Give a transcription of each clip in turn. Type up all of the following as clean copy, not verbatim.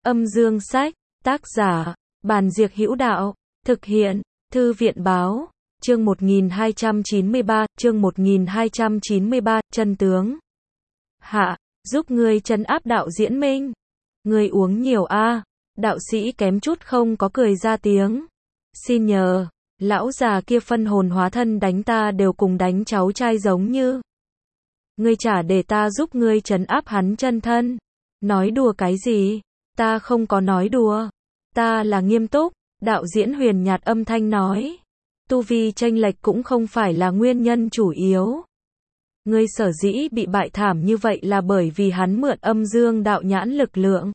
Âm dương sách, tác giả, Bàn Diệc Hữu Đạo, thực hiện, Thư viện báo, chương 1293, chân tướng. Hạ, giúp ngươi trấn áp đạo diễn minh. Ngươi uống nhiều a. Đạo sĩ kém chút không có cười ra tiếng. Xin nhờ, lão già kia phân hồn hóa thân đánh ta đều cùng đánh cháu trai giống như. Ngươi trả để ta giúp ngươi trấn áp hắn chân thân. Nói đùa cái gì? Ta không có nói đùa. Ta là nghiêm túc, đạo diễn huyền nhạt âm thanh nói. Tu vi chênh lệch cũng không phải là nguyên nhân chủ yếu. Ngươi sở dĩ bị bại thảm như vậy là bởi vì hắn mượn âm dương đạo nhãn lực lượng.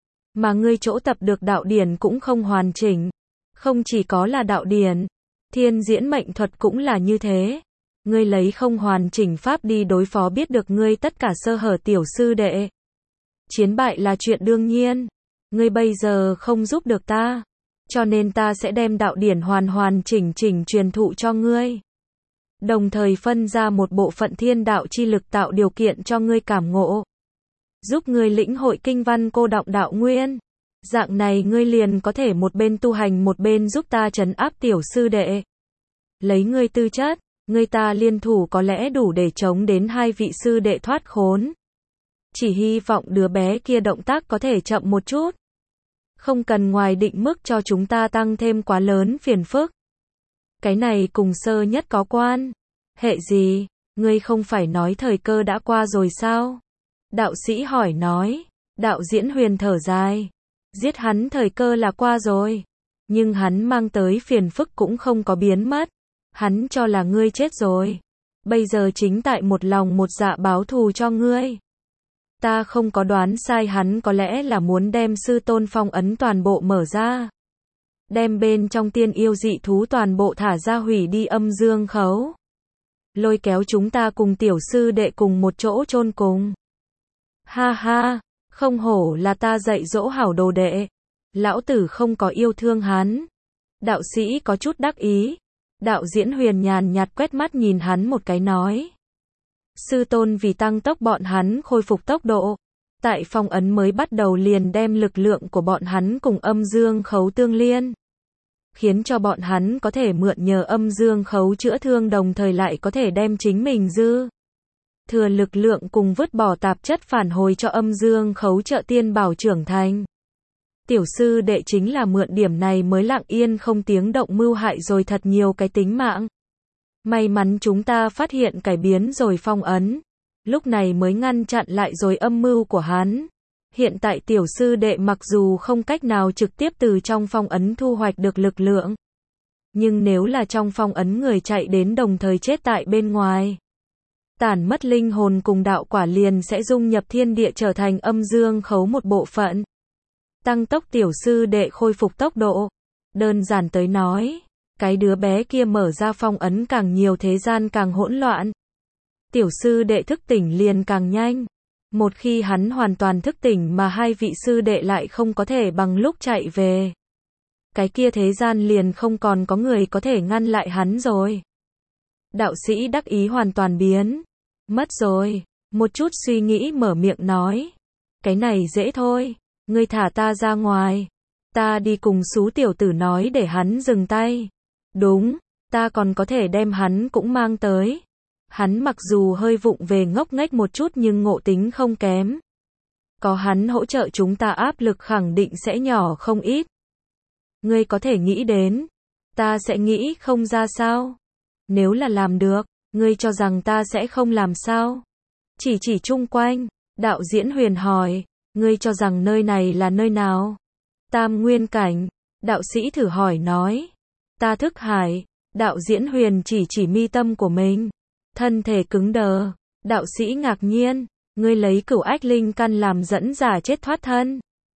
Mà ngươi chỗ tập được đạo điển cũng không hoàn chỉnh. Không chỉ có là đạo điển, thiên diễn mệnh thuật cũng là như thế. Ngươi lấy không hoàn chỉnh pháp đi đối phó biết được ngươi tất cả sơ hở tiểu sư đệ. Chiến bại là chuyện đương nhiên. Ngươi bây giờ không giúp được ta. Cho nên ta sẽ đem đạo điển hoàn chỉnh truyền thụ cho ngươi. Đồng thời phân ra một bộ phận thiên đạo chi lực tạo điều kiện cho ngươi cảm ngộ. Giúp ngươi lĩnh hội kinh văn cô đọng đạo nguyên. Dạng này ngươi liền có thể một bên tu hành một bên giúp ta trấn áp tiểu sư đệ. Lấy ngươi tư chất, ngươi ta liên thủ có lẽ đủ để chống đến hai vị sư đệ thoát khốn. Chỉ hy vọng đứa bé kia động tác có thể chậm một chút. Không cần ngoài định mức cho chúng ta tăng thêm quá lớn phiền phức. Cái này cùng sơ nhất có quan. Hệ gì? Ngươi không phải nói thời cơ đã qua rồi sao? Đạo sĩ hỏi nói. Đạo diễn huyền thở dài. Giết hắn thời cơ là qua rồi. Nhưng hắn mang tới phiền phức cũng không có biến mất. Hắn cho là ngươi chết rồi. Bây giờ chính tại một lòng một dạ báo thù cho ngươi. Ta không có đoán sai, hắn có lẽ là muốn đem sư tôn phong ấn toàn bộ mở ra. Đem bên trong tiên yêu dị thú toàn bộ thả ra hủy đi âm dương khấu. Lôi kéo chúng ta cùng tiểu sư đệ cùng một chỗ chôn cùng. Ha ha, không hổ là ta dạy dỗ hảo đồ đệ. Lão tử không có yêu thương hắn. Đạo sĩ có chút đắc ý. Đạo diễn huyền nhàn nhạt quét mắt nhìn hắn một cái nói. Sư tôn vì tăng tốc bọn hắn khôi phục tốc độ. Tại phong ấn mới bắt đầu liền đem lực lượng của bọn hắn cùng âm dương khấu tương liên. Khiến cho bọn hắn có thể mượn nhờ âm dương khấu chữa thương đồng thời lại có thể đem chính mình dư thừa lực lượng cùng vứt bỏ tạp chất phản hồi cho âm dương khấu trợ tiên bảo trưởng thành. Tiểu sư đệ chính là mượn điểm này mới lặng yên không tiếng động mưu hại rồi thật nhiều cái tính mạng. May mắn chúng ta phát hiện cải biến rồi phong ấn. Lúc này mới ngăn chặn lại rồi âm mưu của hắn. Hiện tại tiểu sư đệ mặc dù không cách nào trực tiếp từ trong phong ấn thu hoạch được lực lượng. Nhưng nếu là trong phong ấn người chạy đến đồng thời chết tại bên ngoài. Tản mất linh hồn cùng đạo quả liền sẽ dung nhập thiên địa trở thành âm dương khấu một bộ phận. Tăng tốc tiểu sư đệ khôi phục tốc độ. Đơn giản tới nói. Cái đứa bé kia mở ra phong ấn càng nhiều thế gian càng hỗn loạn. Tiểu sư đệ thức tỉnh liền càng nhanh. Một khi hắn hoàn toàn thức tỉnh mà hai vị sư đệ lại không có thể bằng lúc chạy về. Cái kia thế gian liền không còn có người có thể ngăn lại hắn rồi. Đạo sĩ đắc ý hoàn toàn biến. Mất rồi. Một chút suy nghĩ mở miệng nói. Cái này dễ thôi. Ngươi thả ta ra ngoài. Ta đi cùng xú tiểu tử nói để hắn dừng tay. Đúng, ta còn có thể đem hắn cũng mang tới. Hắn mặc dù hơi vụng về ngốc nghếch một chút nhưng ngộ tính không kém. Có hắn hỗ trợ chúng ta áp lực khẳng định sẽ nhỏ không ít. Ngươi có thể nghĩ đến. Ta sẽ nghĩ không ra sao? Nếu là làm được, ngươi cho rằng ta sẽ không làm sao? Chỉ chung quanh, đạo diễn huyền hỏi. Ngươi cho rằng nơi này là nơi nào? Tam nguyên cảnh, đạo sĩ thử hỏi nói. Ta thức hải, đạo diễn huyền chỉ mi tâm của mình. Thân thể cứng đờ, đạo sĩ ngạc nhiên, ngươi lấy cửu ách linh căn làm dẫn giả chết thoát thân.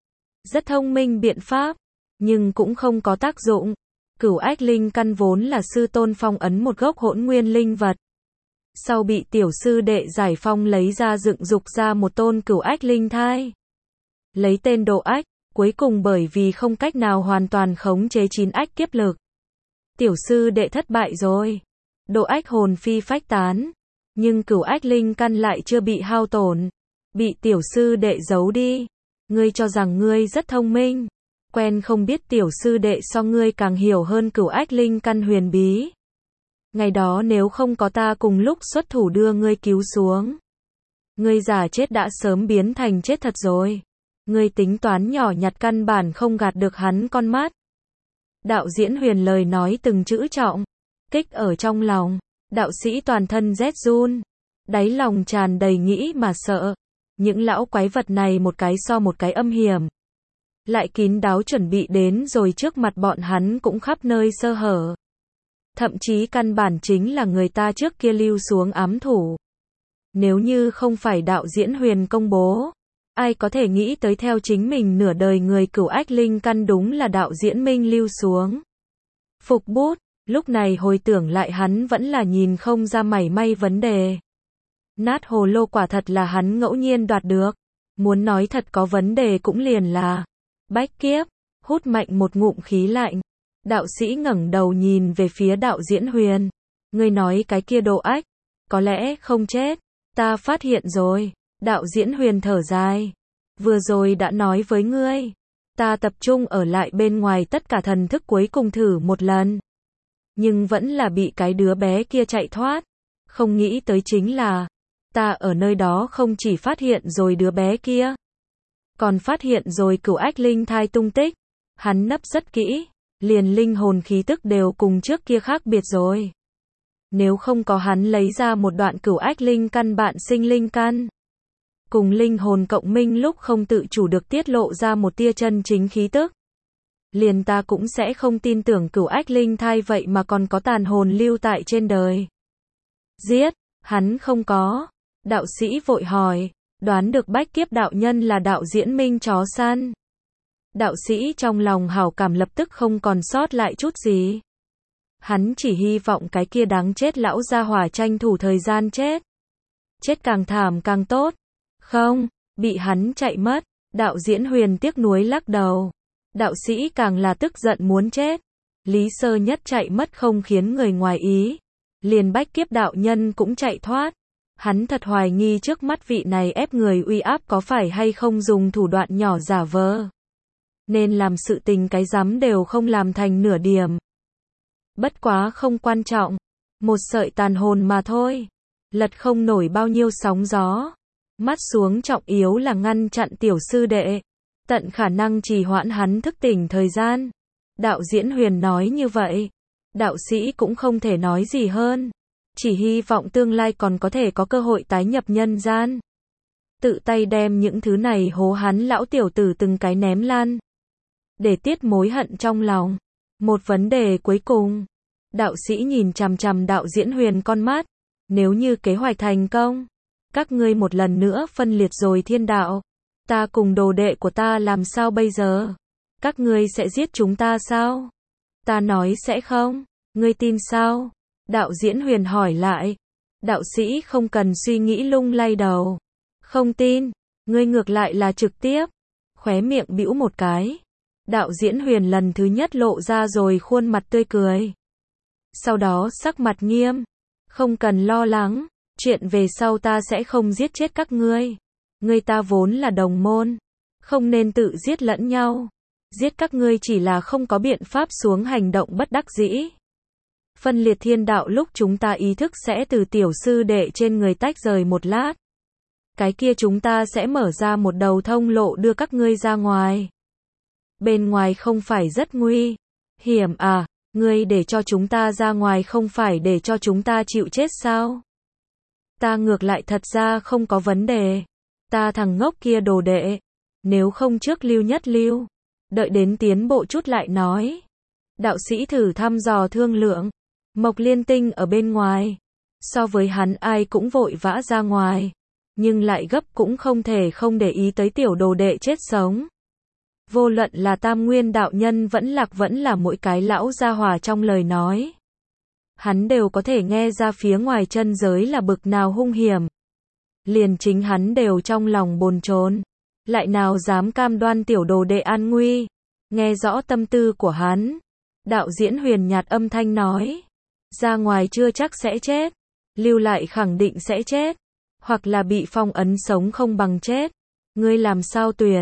Rất thông minh biện pháp, nhưng cũng không có tác dụng. Cửu ách linh căn vốn là sư tôn phong ấn một gốc hỗn nguyên linh vật. Sau bị tiểu sư đệ giải phong lấy ra dựng dục ra một tôn cửu ách linh thai. Lấy tên Độ Ách, cuối cùng bởi vì không cách nào hoàn toàn khống chế 9 ách kiếp lực. Tiểu sư đệ thất bại rồi. Độ Ách hồn phi phách tán. Nhưng cửu ách linh căn lại chưa bị hao tổn. Bị tiểu sư đệ giấu đi. Ngươi cho rằng ngươi rất thông minh. Quen không biết tiểu sư đệ so ngươi càng hiểu hơn cửu ách linh căn huyền bí. Ngày đó nếu không có ta cùng lúc xuất thủ đưa ngươi cứu xuống, ngươi giả chết đã sớm biến thành chết thật rồi. Ngươi tính toán nhỏ nhặt căn bản không gạt được hắn con mắt. Đạo Diễn Huyền lời nói từng chữ trọng, kích ở trong lòng. Đạo sĩ toàn thân rét run, đáy lòng tràn đầy nghĩ mà sợ. Những lão quái vật này một cái so một cái âm hiểm. Lại kín đáo chuẩn bị đến rồi trước mặt bọn hắn cũng khắp nơi sơ hở. Thậm chí căn bản chính là người ta trước kia lưu xuống ám thủ. Nếu như không phải Đạo Diễn Huyền công bố, ai có thể nghĩ tới theo chính mình nửa đời người cửu ách linh căn đúng là Đạo Diễn Minh lưu xuống. Phục bút, lúc này hồi tưởng lại hắn vẫn là nhìn không ra mảy may vấn đề. Nát hồ lô quả thật là hắn ngẫu nhiên đoạt được. Muốn nói thật có vấn đề cũng liền là Bách Kiếp. Hút mạnh một ngụm khí lạnh. Đạo sĩ ngẩng đầu nhìn về phía Đạo Diễn Huyền. Ngươi nói cái kia đồ ách, có lẽ không chết. Ta phát hiện rồi. Đạo Diễn Huyền thở dài. Vừa rồi đã nói với ngươi. Ta tập trung ở lại bên ngoài tất cả thần thức cuối cùng thử một lần. Nhưng vẫn là bị cái đứa bé kia chạy thoát. Không nghĩ tới chính là, ta ở nơi đó không chỉ phát hiện rồi đứa bé kia, còn phát hiện rồi cửu ách linh thai tung tích. Hắn nấp rất kỹ, liền linh hồn khí tức đều cùng trước kia khác biệt rồi. Nếu không có hắn lấy ra một đoạn cửu ách linh căn bạn sinh linh căn, cùng linh hồn cộng minh lúc không tự chủ được tiết lộ ra một tia chân chính khí tức, liền ta cũng sẽ không tin tưởng cửu ách linh thai vậy mà còn có tàn hồn lưu tại trên đời. Giết, hắn không có. Đạo sĩ vội hỏi, đoán được Bách Kiếp đạo nhân là Đạo Diễn Minh chó săn. Đạo sĩ trong lòng hảo cảm lập tức không còn sót lại chút gì. Hắn chỉ hy vọng cái kia đáng chết lão gia hỏa tranh thủ thời gian chết. Chết càng thảm càng tốt. Không, bị hắn chạy mất. Đạo Diễn Huyền tiếc nuối lắc đầu. Đạo sĩ càng là tức giận muốn chết. Lý Sơ Nhất chạy mất không khiến người ngoài ý. Liền Bách Kiếp đạo nhân cũng chạy thoát. Hắn thật hoài nghi trước mắt vị này ép người uy áp có phải hay không dùng thủ đoạn nhỏ giả vờ. Nên làm sự tình cái rắm đều không làm thành nửa điểm. Bất quá không quan trọng. Một sợi tàn hồn mà thôi. Lật không nổi bao nhiêu sóng gió. Mắt xuống trọng yếu là ngăn chặn tiểu sư đệ. Tận khả năng trì hoãn hắn thức tỉnh thời gian. Đạo Diễn Huyền nói như vậy. Đạo sĩ cũng không thể nói gì hơn. Chỉ hy vọng tương lai còn có thể có cơ hội tái nhập nhân gian. Tự tay đem những thứ này hố hắn lão tiểu tử từng cái ném lan. Để tiết mối hận trong lòng. Một vấn đề cuối cùng. Đạo sĩ nhìn chằm chằm Đạo Diễn Huyền con mắt. Nếu như kế hoạch thành công, các ngươi một lần nữa phân liệt rồi thiên đạo. Ta cùng đồ đệ của ta làm sao bây giờ? Các ngươi sẽ giết chúng ta sao? Ta nói sẽ không. Ngươi tin sao? Đạo Diễn Huyền hỏi lại. Đạo sĩ không cần suy nghĩ lung lay đầu. Không tin. Ngươi ngược lại là trực tiếp. Khóe miệng bĩu một cái. Đạo Diễn Huyền lần thứ nhất lộ ra rồi khuôn mặt tươi cười. Sau đó sắc mặt nghiêm. Không cần lo lắng. Chuyện về sau ta sẽ không giết chết các ngươi. Ngươi ta vốn là đồng môn. Không nên tự giết lẫn nhau. Giết các ngươi chỉ là không có biện pháp xuống hành động bất đắc dĩ. Phân liệt thiên đạo lúc chúng ta ý thức sẽ từ tiểu sư đệ trên người tách rời một lát. Cái kia chúng ta sẽ mở ra một đầu thông lộ đưa các ngươi ra ngoài. Bên ngoài không phải rất nguy hiểm à? Ngươi để cho chúng ta ra ngoài không phải để cho chúng ta chịu chết sao? Ta ngược lại thật ra không có vấn đề. Ta thằng ngốc kia đồ đệ. Nếu không trước lưu nhất lưu. Đợi đến tiến bộ chút lại nói. Đạo sĩ thử thăm dò thương lượng. Mộc Liên Tinh ở bên ngoài. So với hắn ai cũng vội vã ra ngoài. Nhưng lại gấp cũng không thể không để ý tới tiểu đồ đệ chết sống. Vô luận là Tam Nguyên đạo nhân vẫn là mỗi cái lão gia hỏa trong lời nói. Hắn đều có thể nghe ra phía ngoài chân giới là bực nào hung hiểm. Liền chính hắn đều trong lòng bồn chồn. Lại nào dám cam đoan tiểu đồ đệ an nguy. Nghe rõ tâm tư của hắn. Đạo Diễn Huyền nhạt âm thanh nói. Ra ngoài chưa chắc sẽ chết. Lưu lại khẳng định sẽ chết. Hoặc là bị phong ấn sống không bằng chết. Ngươi làm sao tuyển?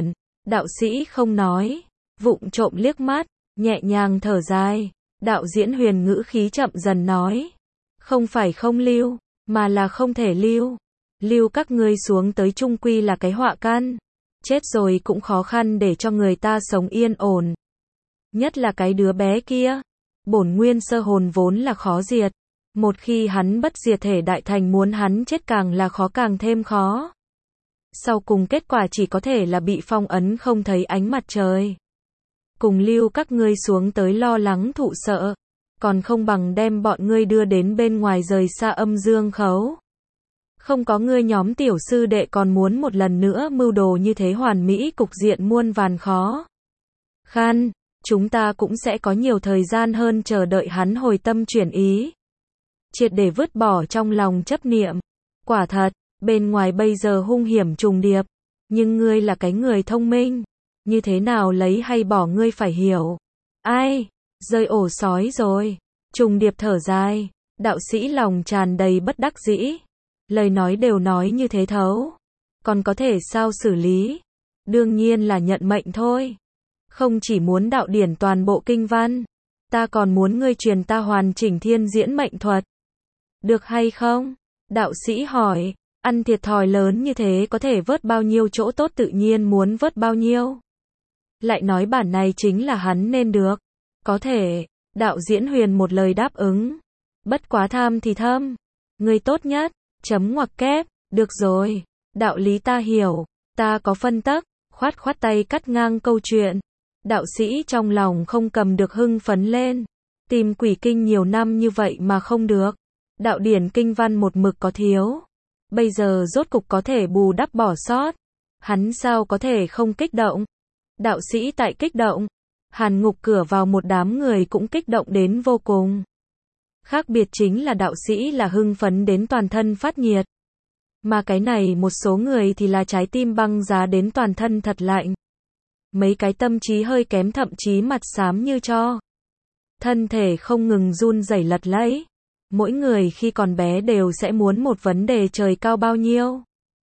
Đạo sĩ không nói, vụng trộm liếc mắt, nhẹ nhàng thở dài. Đạo diễn Huyền ngữ khí chậm dần nói, không phải không lưu, mà là không thể lưu. Lưu các ngươi xuống tới chung quy là cái họa căn. Chết rồi cũng khó khăn để cho người ta sống yên ổn. Nhất là cái đứa bé kia. Bổn nguyên sơ hồn vốn là khó diệt. Một khi hắn bất diệt thể đại thành muốn hắn chết càng là khó càng thêm khó. Sau cùng kết quả chỉ có thể là bị phong ấn không thấy ánh mặt trời. Cùng lưu các ngươi xuống tới lo lắng thụ sợ. Còn không bằng đem bọn ngươi đưa đến bên ngoài rời xa âm dương khấu. Không có ngươi nhóm tiểu sư đệ còn muốn một lần nữa mưu đồ như thế hoàn mỹ cục diện muôn vàn khó khăn, chúng ta cũng sẽ có nhiều thời gian hơn chờ đợi hắn hồi tâm chuyển ý. Triệt để vứt bỏ trong lòng chấp niệm. Quả thật, bên ngoài bây giờ hung hiểm trùng điệp, nhưng ngươi là cái người thông minh, như thế nào lấy hay bỏ ngươi phải hiểu. Ai, rơi ổ sói rồi. Trùng điệp thở dài, đạo sĩ lòng tràn đầy bất đắc dĩ. Lời nói đều nói như thế thấu. Còn có thể sao xử lý? Đương nhiên là nhận mệnh thôi. Không chỉ muốn đạo điển toàn bộ kinh văn. Ta còn muốn ngươi truyền ta hoàn chỉnh thiên diễn mệnh thuật. Được hay không? Đạo sĩ hỏi. Ăn thiệt thòi lớn như thế có thể vớt bao nhiêu chỗ tốt tự nhiên muốn vớt bao nhiêu. Lại nói bản này chính là hắn nên được. Có thể. Đạo diễn Huyền một lời đáp ứng. Bất quá tham thì thâm. Ngươi tốt nhất. Chấm ngoặc kép, được rồi, đạo lý ta hiểu, ta có phân tắc, khoát khoát tay cắt ngang câu chuyện. Đạo sĩ trong lòng không cầm được hưng phấn lên, tìm quỷ kinh nhiều năm như vậy mà không được. Đạo điển kinh văn một mực có thiếu, bây giờ rốt cục có thể bù đắp bỏ sót, hắn sao có thể không kích động. Đạo sĩ tại kích động, Hàn Ngục cửa vào một đám người cũng kích động đến vô cùng. Khác biệt chính là đạo sĩ là hưng phấn đến toàn thân phát nhiệt. Mà cái này một số người thì là trái tim băng giá đến toàn thân thật lạnh. Mấy cái tâm trí hơi kém thậm chí mặt xám như tro. Thân thể không ngừng run rẩy lật lẫy. Mỗi người khi còn bé đều sẽ muốn một vấn đề trời cao bao nhiêu.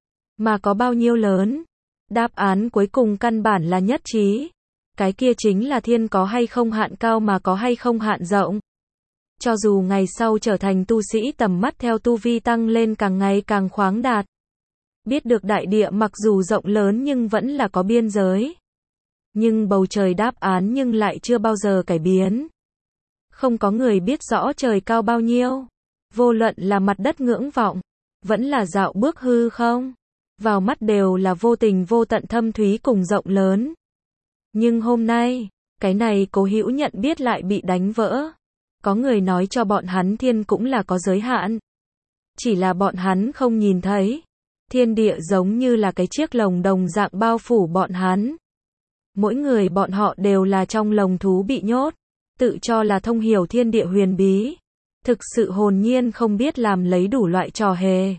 Mà có bao nhiêu lớn. Đáp án cuối cùng căn bản là nhất trí. Cái kia chính là thiên có hay không hạn cao mà có hay không hạn rộng. Cho dù ngày sau trở thành tu sĩ tầm mắt theo tu vi tăng lên càng ngày càng khoáng đạt. Biết được đại địa mặc dù rộng lớn nhưng vẫn là có biên giới. Nhưng bầu trời đáp án nhưng lại chưa bao giờ cải biến. Không có người biết rõ trời cao bao nhiêu. Vô luận là mặt đất ngưỡng vọng, vẫn là dạo bước hư không. Vào mắt đều là vô tình vô tận thâm thúy cùng rộng lớn. Nhưng hôm nay, cái này cố hữu nhận biết lại bị đánh vỡ. Có người nói cho bọn hắn thiên cũng là có giới hạn. Chỉ là bọn hắn không nhìn thấy. Thiên địa giống như là cái chiếc lồng đồng dạng bao phủ bọn hắn. Mỗi người bọn họ đều là trong lồng thú bị nhốt. Tự cho là thông hiểu thiên địa huyền bí. Thực sự hồn nhiên không biết làm lấy đủ loại trò hề.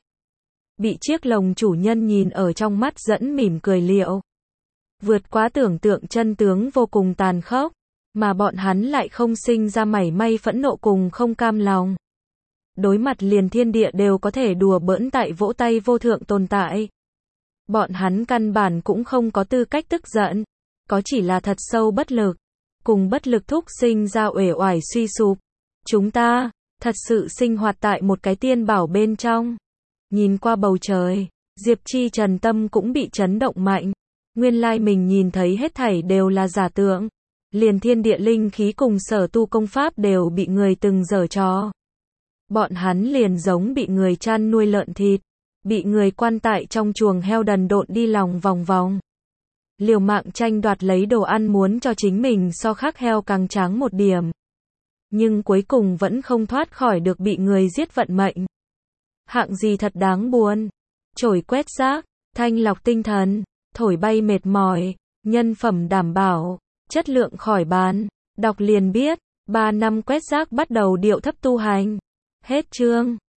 Bị chiếc lồng chủ nhân nhìn ở trong mắt dẫn mỉm cười liệu. Vượt quá tưởng tượng chân tướng vô cùng tàn khốc. Mà bọn hắn lại không sinh ra mảy may phẫn nộ cùng không cam lòng. Đối mặt liền thiên địa đều có thể đùa bỡn tại vỗ tay vô thượng tồn tại. Bọn hắn căn bản cũng không có tư cách tức giận. Có chỉ là thật sâu bất lực. Cùng bất lực thúc sinh ra uể oải suy sụp. Chúng ta, thật sự sinh hoạt tại một cái tiên bảo bên trong. Nhìn qua bầu trời, Diệp Chi Trần tâm cũng bị chấn động mạnh. Nguyên lai mình nhìn thấy hết thảy đều là giả tượng. Liền thiên địa linh khí cùng sở tu công pháp đều bị người từng giở trò. Bọn hắn liền giống bị người chăn nuôi lợn thịt, bị người quan tại trong chuồng heo đần độn đi lòng vòng vòng. Liều mạng tranh đoạt lấy đồ ăn muốn cho chính mình so khác heo càng tráng một điểm. Nhưng cuối cùng vẫn không thoát khỏi được bị người giết vận mệnh. Hạng gì thật đáng buồn. Chổi quét rác, thanh lọc tinh thần, thổi bay mệt mỏi, nhân phẩm đảm bảo. Chất lượng khỏi bàn, đọc liền biết, 3 năm quét rác bắt đầu điệu thấp tu hành. Hết chương.